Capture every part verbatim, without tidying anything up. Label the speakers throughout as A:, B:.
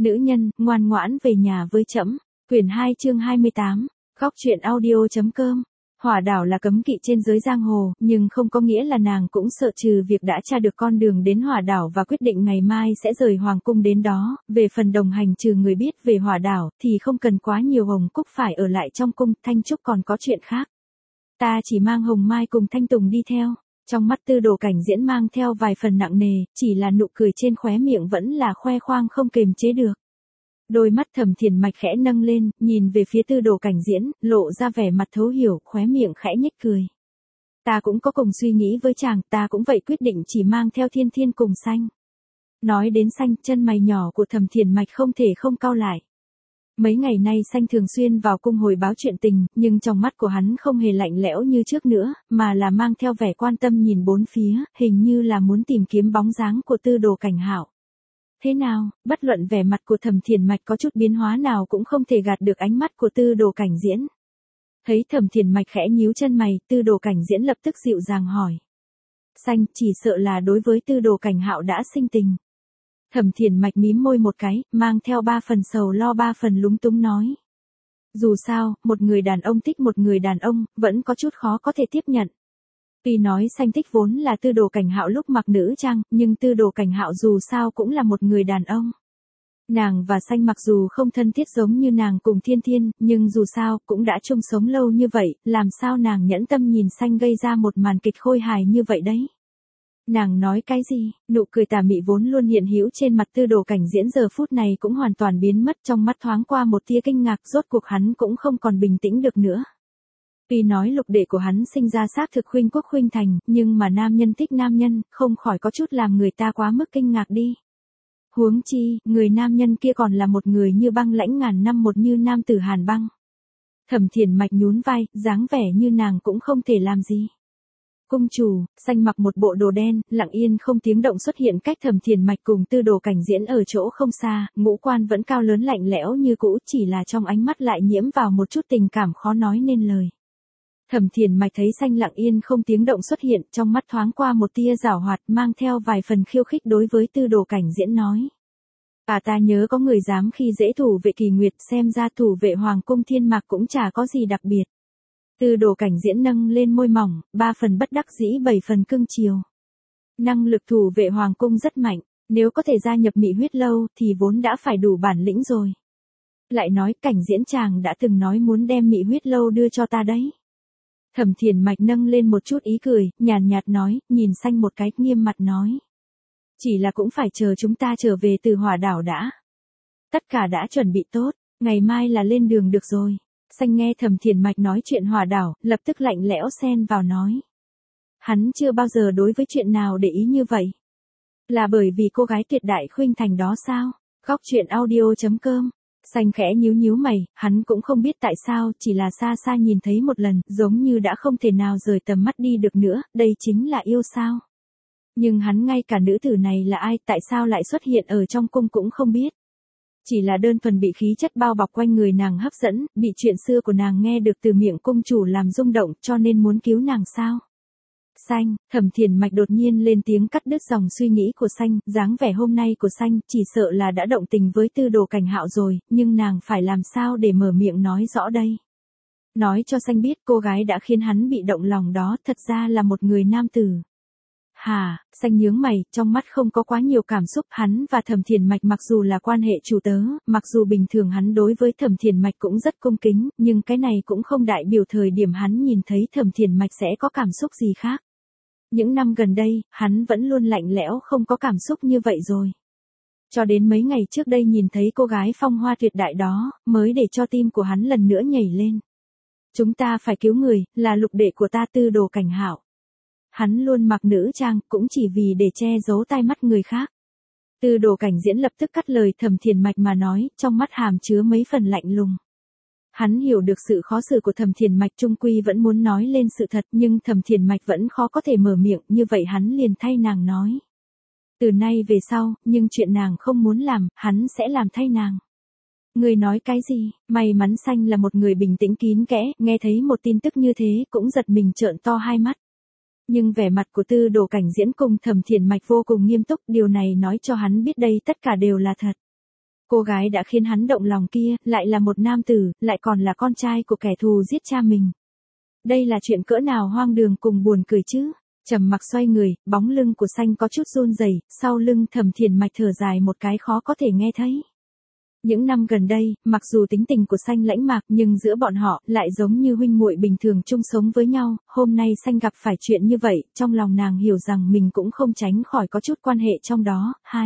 A: Nữ nhân, ngoan ngoãn về nhà với trẫm. Quyển hai chương hai mươi tám. Góc truyện audio.com. Hỏa đảo là cấm kỵ trên giới giang hồ, nhưng không có nghĩa là nàng cũng sợ trừ việc đã tra được con đường đến hỏa đảo và quyết định ngày mai sẽ rời hoàng cung đến đó. Về phần đồng hành trừ người biết về hỏa đảo thì không cần quá nhiều Hồng Cúc phải ở lại trong cung, Thanh Trúc còn có chuyện khác. Ta chỉ mang Hồng Mai cùng Thanh Tùng đi theo. Trong mắt Tư Đồ Cảnh Diễn mang theo vài phần nặng nề, chỉ là nụ cười trên khóe miệng vẫn là khoe khoang không kềm chế được. Đôi mắt Thẩm Thiền Mạch khẽ nâng lên, nhìn về phía Tư Đồ Cảnh Diễn, lộ ra vẻ mặt thấu hiểu, khóe miệng khẽ nhếch cười. Ta cũng có cùng suy nghĩ với chàng, ta cũng vậy, quyết định chỉ mang theo Thiên Thiên cùng Xanh. Nói đến Xanh, chân mày nhỏ của Thẩm Thiền Mạch không thể không cau lại. Mấy ngày nay Xanh thường xuyên vào cung hồi báo chuyện tình, nhưng trong mắt của hắn không hề lạnh lẽo như trước nữa, mà là mang theo vẻ quan tâm nhìn bốn phía, hình như là muốn tìm kiếm bóng dáng của Tư Đồ Cảnh Hạo. Thế nào, bất luận vẻ mặt của Thẩm Thiền Mạch có chút biến hóa nào cũng không thể gạt được ánh mắt của Tư Đồ Cảnh Diễn. Thấy Thẩm Thiền Mạch khẽ nhíu chân mày, Tư Đồ Cảnh Diễn lập tức dịu dàng hỏi. Xanh, chỉ sợ là đối với Tư Đồ Cảnh Hạo đã sinh tình. Thẩm Thiền Mạch mím môi một cái, mang theo ba phần sầu lo ba phần lúng túng nói. Dù sao, một người đàn ông thích một người đàn ông, vẫn có chút khó có thể tiếp nhận. Tuy nói Xanh thích vốn là Tư Đồ Cảnh Hạo lúc mặc nữ trang, nhưng Tư Đồ Cảnh Hạo dù sao cũng là một người đàn ông. Nàng và Xanh mặc dù không thân thiết giống như nàng cùng Thiên Thiên, nhưng dù sao cũng đã chung sống lâu như vậy, làm sao nàng nhẫn tâm nhìn Xanh gây ra một màn kịch khôi hài như vậy đấy. Nàng nói cái gì? Nụ cười tà mị vốn luôn hiện hữu trên mặt Tư Đồ Cảnh Diễn giờ phút này cũng hoàn toàn biến mất, trong mắt thoáng qua một tia kinh ngạc, rốt cuộc hắn cũng không còn bình tĩnh được nữa. Tuy nói lục đệ của hắn sinh ra xác thực khuynh quốc khuynh thành, nhưng mà nam nhân thích nam nhân, không khỏi có chút làm người ta quá mức kinh ngạc đi. Huống chi, người nam nhân kia còn là một người như băng lãnh ngàn năm, một như nam tử hàn băng. Thẩm Thiền Mạch nhún vai, dáng vẻ như nàng cũng không thể làm gì. Cung chủ, Xanh mặc một bộ đồ đen, lặng yên không tiếng động xuất hiện cách Thẩm Thiền Mạch cùng Tư Đồ Cảnh Diễn ở chỗ không xa, ngũ quan vẫn cao lớn lạnh lẽo như cũ, chỉ là trong ánh mắt lại nhiễm vào một chút tình cảm khó nói nên lời. Thẩm Thiền Mạch thấy Xanh lặng yên không tiếng động xuất hiện, trong mắt thoáng qua một tia giảo hoạt, mang theo vài phần khiêu khích đối với Tư Đồ Cảnh Diễn nói. À, ta nhớ có người dám khi dễ thủ vệ Kỳ Nguyệt, xem ra thủ vệ Hoàng cung Thiên Mạc cũng chả có gì đặc biệt. Tư Đồ Cảnh Diễn nâng lên môi mỏng, ba phần bất đắc dĩ bảy phần cưng chiều. Năng lực thủ vệ Hoàng cung rất mạnh, nếu có thể gia nhập Mị Huyết Lâu thì vốn đã phải đủ bản lĩnh rồi. Lại nói Cảnh Diễn chàng đã từng nói muốn đem Mị Huyết Lâu đưa cho ta đấy. Thẩm Thiền Mạch nâng lên một chút ý cười, nhàn nhạt nói, nhìn Xanh một cái, nghiêm mặt nói. Chỉ là cũng phải chờ chúng ta trở về từ hỏa đảo đã. Tất cả đã chuẩn bị tốt, ngày mai là lên đường được rồi. Xanh nghe Thẩm Thiền Mạch nói chuyện hỏa đảo, lập tức lạnh lẽo xen vào nói. Hắn chưa bao giờ đối với chuyện nào để ý như vậy. Là bởi vì cô gái tuyệt đại khuynh thành đó sao? Góc truyện audio.com. Xanh khẽ nhíu nhíu mày, hắn cũng không biết tại sao, chỉ là xa xa nhìn thấy một lần, giống như đã không thể nào rời tầm mắt đi được nữa, đây chính là yêu sao. Nhưng hắn ngay cả nữ tử này là ai, tại sao lại xuất hiện ở trong cung cũng không biết. Chỉ là đơn thuần bị khí chất bao bọc quanh người nàng hấp dẫn, bị chuyện xưa của nàng nghe được từ miệng cung chủ làm rung động, cho nên muốn cứu nàng sao. Xanh, Thẩm Thiền Mạch đột nhiên lên tiếng cắt đứt dòng suy nghĩ của Xanh, dáng vẻ hôm nay của Xanh chỉ sợ là đã động tình với Tư Đồ Cảnh Hạo rồi, nhưng nàng phải làm sao để mở miệng nói rõ đây. Nói cho Xanh biết cô gái đã khiến hắn bị động lòng đó thật ra là một người nam tử. Hà, Xanh nhướng mày, trong mắt không có quá nhiều cảm xúc, hắn và Thẩm Thiền Mạch mặc dù là quan hệ chủ tớ, mặc dù bình thường hắn đối với Thẩm Thiền Mạch cũng rất cung kính, nhưng cái này cũng không đại biểu thời điểm hắn nhìn thấy Thẩm Thiền Mạch sẽ có cảm xúc gì khác. Những năm gần đây, hắn vẫn luôn lạnh lẽo không có cảm xúc như vậy rồi. Cho đến mấy ngày trước đây nhìn thấy cô gái phong hoa tuyệt đại đó, mới để cho tim của hắn lần nữa nhảy lên. Chúng ta phải cứu người, là lục đệ của ta Tư Đồ Cảnh Hạo. Hắn luôn mặc nữ trang, cũng chỉ vì để che giấu tai mắt người khác. Tư Đồ Cảnh Diễn lập tức cắt lời Thẩm Thiền Mạch mà nói, trong mắt hàm chứa mấy phần lạnh lùng. Hắn hiểu được sự khó xử của Thẩm Thiền Mạch, trung quy vẫn muốn nói lên sự thật, nhưng Thẩm Thiền Mạch vẫn khó có thể mở miệng, như vậy hắn liền thay nàng nói. Từ nay về sau, nhưng chuyện nàng không muốn làm, hắn sẽ làm thay nàng. Người nói cái gì? May mắn Xanh là một người bình tĩnh kín kẽ, nghe thấy một tin tức như thế, cũng giật mình trợn to hai mắt. Nhưng vẻ mặt của Tư Đồ Cảnh Diễn cùng Thẩm Thiền Mạch vô cùng nghiêm túc, điều này nói cho hắn biết đây tất cả đều là thật. Cô gái đã khiến hắn động lòng kia, lại là một nam tử, lại còn là con trai của kẻ thù giết cha mình. Đây là chuyện cỡ nào hoang đường cùng buồn cười chứ. Trầm mặc xoay người, bóng lưng của Xanh có chút run rẩy, sau lưng Thẩm Thiền Mạch thở dài một cái khó có thể nghe thấy. Những năm gần đây, mặc dù tính tình của Xanh lãnh mạc nhưng giữa bọn họ lại giống như huynh muội bình thường chung sống với nhau, hôm nay Xanh gặp phải chuyện như vậy, trong lòng nàng hiểu rằng mình cũng không tránh khỏi có chút quan hệ trong đó, hai.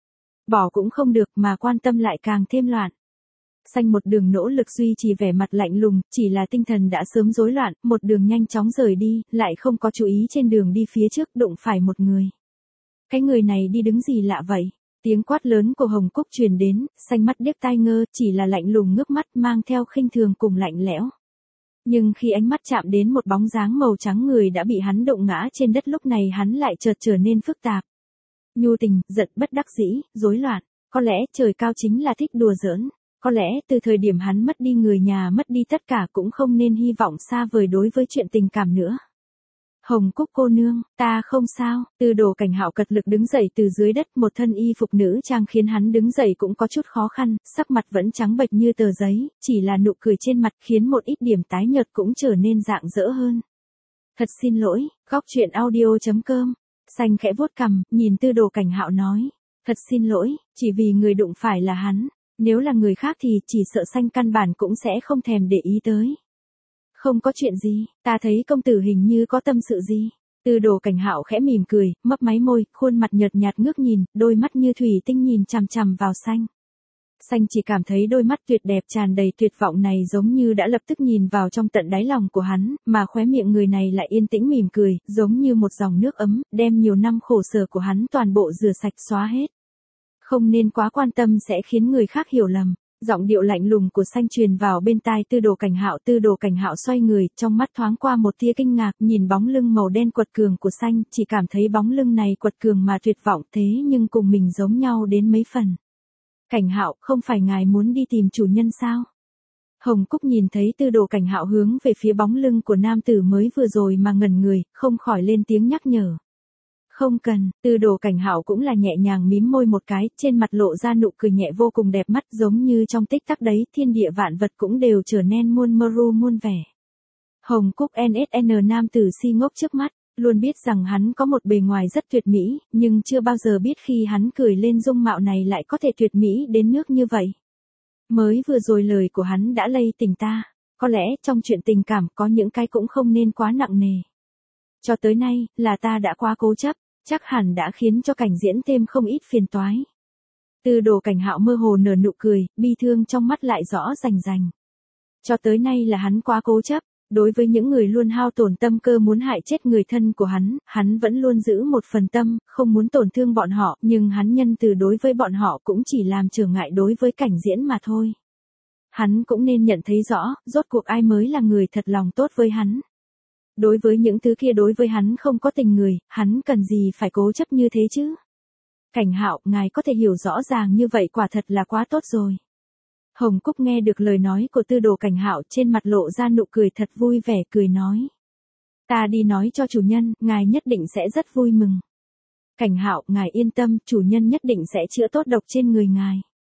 A: Bỏ cũng không được mà quan tâm lại càng thêm loạn. Xanh một đường nỗ lực duy trì vẻ mặt lạnh lùng, chỉ là tinh thần đã sớm rối loạn, một đường nhanh chóng rời đi, lại không có chú ý trên đường đi phía trước đụng phải một người. Cái người này đi đứng gì lạ vậy? Tiếng quát lớn của Hồng Cúc truyền đến, Xanh mắt điếc tai ngơ, chỉ là lạnh lùng ngước mắt mang theo khinh thường cùng lạnh lẽo. Nhưng khi ánh mắt chạm đến một bóng dáng màu trắng người đã bị hắn đụng ngã trên đất lúc này hắn lại chợt trở nên phức tạp. Nhu tình, giận bất đắc dĩ, rối loạn, có lẽ trời cao chính là thích đùa giỡn. Có lẽ từ thời điểm hắn mất đi người nhà mất đi tất cả cũng không nên hy vọng xa vời đối với chuyện tình cảm nữa. Hồng Cúc cô nương, ta không sao. Tư Đồ Cảnh Hạo cật lực đứng dậy từ dưới đất, một thân y phục nữ trang khiến hắn đứng dậy cũng có chút khó khăn, sắc mặt vẫn trắng bệch như tờ giấy, chỉ là nụ cười trên mặt khiến một ít điểm tái nhợt cũng trở nên rạng rỡ hơn. Thật xin lỗi, góc truyện audio chấm com. Xanh khẽ vuốt cằm, nhìn Tư Đồ Cảnh Hạo nói, thật xin lỗi, chỉ vì người đụng phải là hắn. Nếu là người khác thì chỉ sợ Xanh căn bản cũng sẽ không thèm để ý tới. Không có chuyện gì, ta thấy công tử hình như có tâm sự gì. Tư Đồ Cảnh Hạo khẽ mỉm cười, mấp máy môi, khuôn mặt nhợt nhạt ngước nhìn, đôi mắt như thủy tinh nhìn chằm chằm vào Xanh. Xanh chỉ cảm thấy đôi mắt tuyệt đẹp tràn đầy tuyệt vọng này giống như đã lập tức nhìn vào trong tận đáy lòng của hắn, mà khóe miệng người này lại yên tĩnh mỉm cười, giống như một dòng nước ấm, đem nhiều năm khổ sở của hắn toàn bộ rửa sạch xóa hết. Không nên quá quan tâm sẽ khiến người khác hiểu lầm. Giọng điệu lạnh lùng của Xanh truyền vào bên tai Tư Đồ Cảnh Hạo. Tư Đồ Cảnh Hạo xoay người, trong mắt thoáng qua một tia kinh ngạc, nhìn bóng lưng màu đen quật cường của Xanh, chỉ cảm thấy bóng lưng này quật cường mà tuyệt vọng thế nhưng cùng mình giống nhau đến mấy phần. Cảnh Hạo, không phải ngài muốn đi tìm chủ nhân sao? Hồng Cúc nhìn thấy Tư Đồ Cảnh Hạo hướng về phía bóng lưng của nam tử mới vừa rồi mà ngẩn người, không khỏi lên tiếng nhắc nhở. Không cần. Tư Đồ Cảnh Hạo cũng là nhẹ nhàng mím môi một cái, trên mặt lộ ra nụ cười nhẹ vô cùng đẹp mắt, giống như trong tích tắc đấy, thiên địa vạn vật cũng đều trở nên muôn mơ ru muôn vẻ. Hồng Cúc en ét en nam tử si ngốc trước mắt, luôn biết rằng hắn có một bề ngoài rất tuyệt mỹ, nhưng chưa bao giờ biết khi hắn cười lên dung mạo này lại có thể tuyệt mỹ đến nước như vậy. Mới vừa rồi lời của hắn đã lay tỉnh ta, có lẽ trong chuyện tình cảm có những cái cũng không nên quá nặng nề. Cho tới nay, là ta đã quá cố chấp. Chắc hẳn đã khiến cho Cảnh Diễn thêm không ít phiền toái. Tư Đồ Cảnh Hạo mơ hồ nở nụ cười, bi thương trong mắt lại rõ rành rành. Cho tới nay là hắn quá cố chấp, đối với những người luôn hao tổn tâm cơ muốn hại chết người thân của hắn, hắn vẫn luôn giữ một phần tâm, không muốn tổn thương bọn họ, nhưng hắn nhân từ đối với bọn họ cũng chỉ làm trở ngại đối với Cảnh Diễn mà thôi. Hắn cũng nên nhận thấy rõ, rốt cuộc ai mới là người thật lòng tốt với hắn. Đối với những thứ kia đối với hắn không có tình người, hắn cần gì phải cố chấp như thế chứ? Cảnh Hạo, ngài có thể hiểu rõ ràng như vậy quả thật là quá tốt rồi. Hồng Cúc nghe được lời nói của Tư Đồ Cảnh Hạo trên mặt lộ ra nụ cười thật vui vẻ cười nói. Ta đi nói cho chủ nhân, ngài nhất định sẽ rất vui mừng. Cảnh Hạo, ngài yên tâm, chủ nhân nhất định sẽ chữa tốt độc trên người ngài.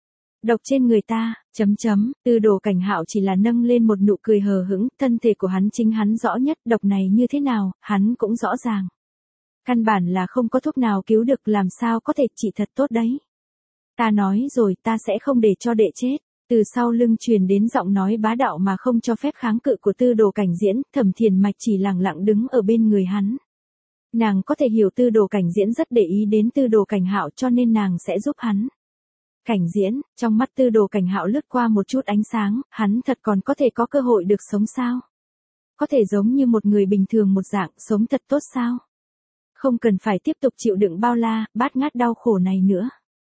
A: Độc trên người ta, chấm chấm, Tư Đồ Cảnh Hạo chỉ là nâng lên một nụ cười hờ hững, thân thể của hắn chính hắn rõ nhất, độc này như thế nào, hắn cũng rõ ràng. Căn bản là không có thuốc nào cứu được, làm sao có thể trị thật tốt đấy. Ta nói rồi, ta sẽ không để cho đệ chết. Từ sau lưng truyền đến giọng nói bá đạo mà không cho phép kháng cự của Tư Đồ Cảnh Diễn, Thẩm Thiền Mạch chỉ lặng lặng đứng ở bên người hắn. Nàng có thể hiểu Tư Đồ Cảnh Diễn rất để ý đến Tư Đồ Cảnh Hạo cho nên nàng sẽ giúp hắn. Cảnh Diễn, trong mắt Tư Đồ Cảnh Hạo lướt qua một chút ánh sáng, hắn thật còn có thể có cơ hội được sống sao? Có thể giống như một người bình thường một dạng, sống thật tốt sao? Không cần phải tiếp tục chịu đựng bao la, bát ngát đau khổ này nữa.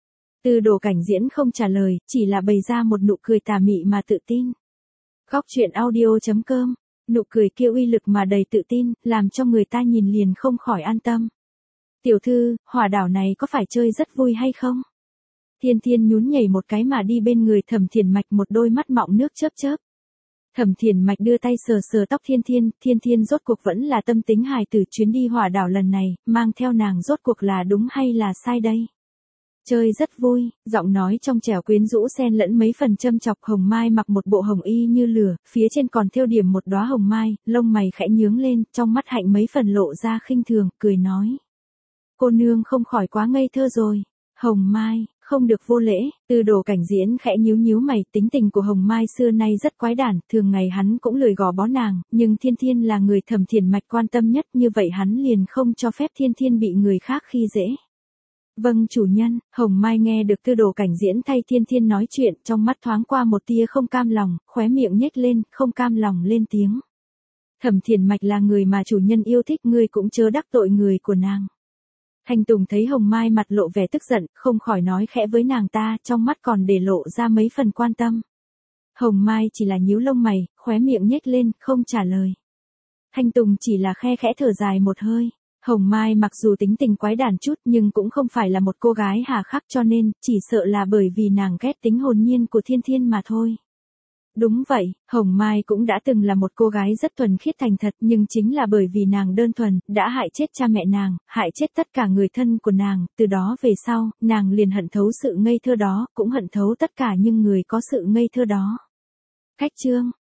A: Tư Đồ Cảnh Diễn không trả lời, chỉ là bày ra một nụ cười tà mị mà tự tin. Góc truyện audio chấm com, nụ cười kia uy lực mà đầy tự tin, làm cho người ta nhìn liền không khỏi an tâm. Tiểu thư, hỏa đảo này có phải chơi rất vui hay không? Thiên Thiên nhún nhảy một cái mà đi bên người Thẩm Thiền Mạch, một đôi mắt mọng nước chớp chớp. Thẩm Thiền Mạch đưa tay sờ sờ tóc Thiên Thiên, Thiên Thiên rốt cuộc vẫn là tâm tính hài tử, chuyến đi hỏa đảo lần này, mang theo nàng rốt cuộc là đúng hay là sai đây? Chơi rất vui, giọng nói trong trẻo quyến rũ xen lẫn mấy phần châm chọc. Hồng Mai mặc một bộ hồng y như lửa, phía trên còn thêu điểm một đóa hồng mai, lông mày khẽ nhướng lên, trong mắt Hạnh mấy phần lộ ra khinh thường, cười nói. Cô nương không khỏi quá ngây thơ rồi. Hồng Mai, không được vô lễ. Tư Đồ Cảnh Diễn khẽ nhíu nhíu mày, tính tình của Hồng Mai xưa nay rất quái đản, thường ngày hắn cũng lười gò bó nàng, nhưng Thiên Thiên là người Thẩm Thiền Mạch quan tâm nhất, như vậy hắn liền không cho phép Thiên Thiên bị người khác khi dễ. Vâng chủ nhân. Hồng Mai nghe được Tư Đồ Cảnh Diễn thay Thiên Thiên nói chuyện, trong mắt thoáng qua một tia không cam lòng, khóe miệng nhếch lên, không cam lòng lên tiếng. Thẩm Thiền Mạch là người mà chủ nhân yêu thích, ngươi cũng chớ đắc tội người của nàng. Thanh Tùng thấy Hồng Mai mặt lộ vẻ tức giận, không khỏi nói khẽ với nàng ta, trong mắt còn để lộ ra mấy phần quan tâm. Hồng Mai chỉ là nhíu lông mày, khóe miệng nhếch lên, không trả lời. Thanh Tùng chỉ là khe khẽ thở dài một hơi. Hồng Mai mặc dù tính tình quái đản chút nhưng cũng không phải là một cô gái hà khắc, cho nên, chỉ sợ là bởi vì nàng ghét tính hồn nhiên của Thiên Thiên mà thôi. Đúng vậy, Hồng Mai cũng đã từng là một cô gái rất thuần khiết thành thật, nhưng chính là bởi vì nàng đơn thuần, đã hại chết cha mẹ nàng, hại chết tất cả người thân của nàng, từ đó về sau, nàng liền hận thấu sự ngây thơ đó, cũng hận thấu tất cả những người có sự ngây thơ đó. Cách chương,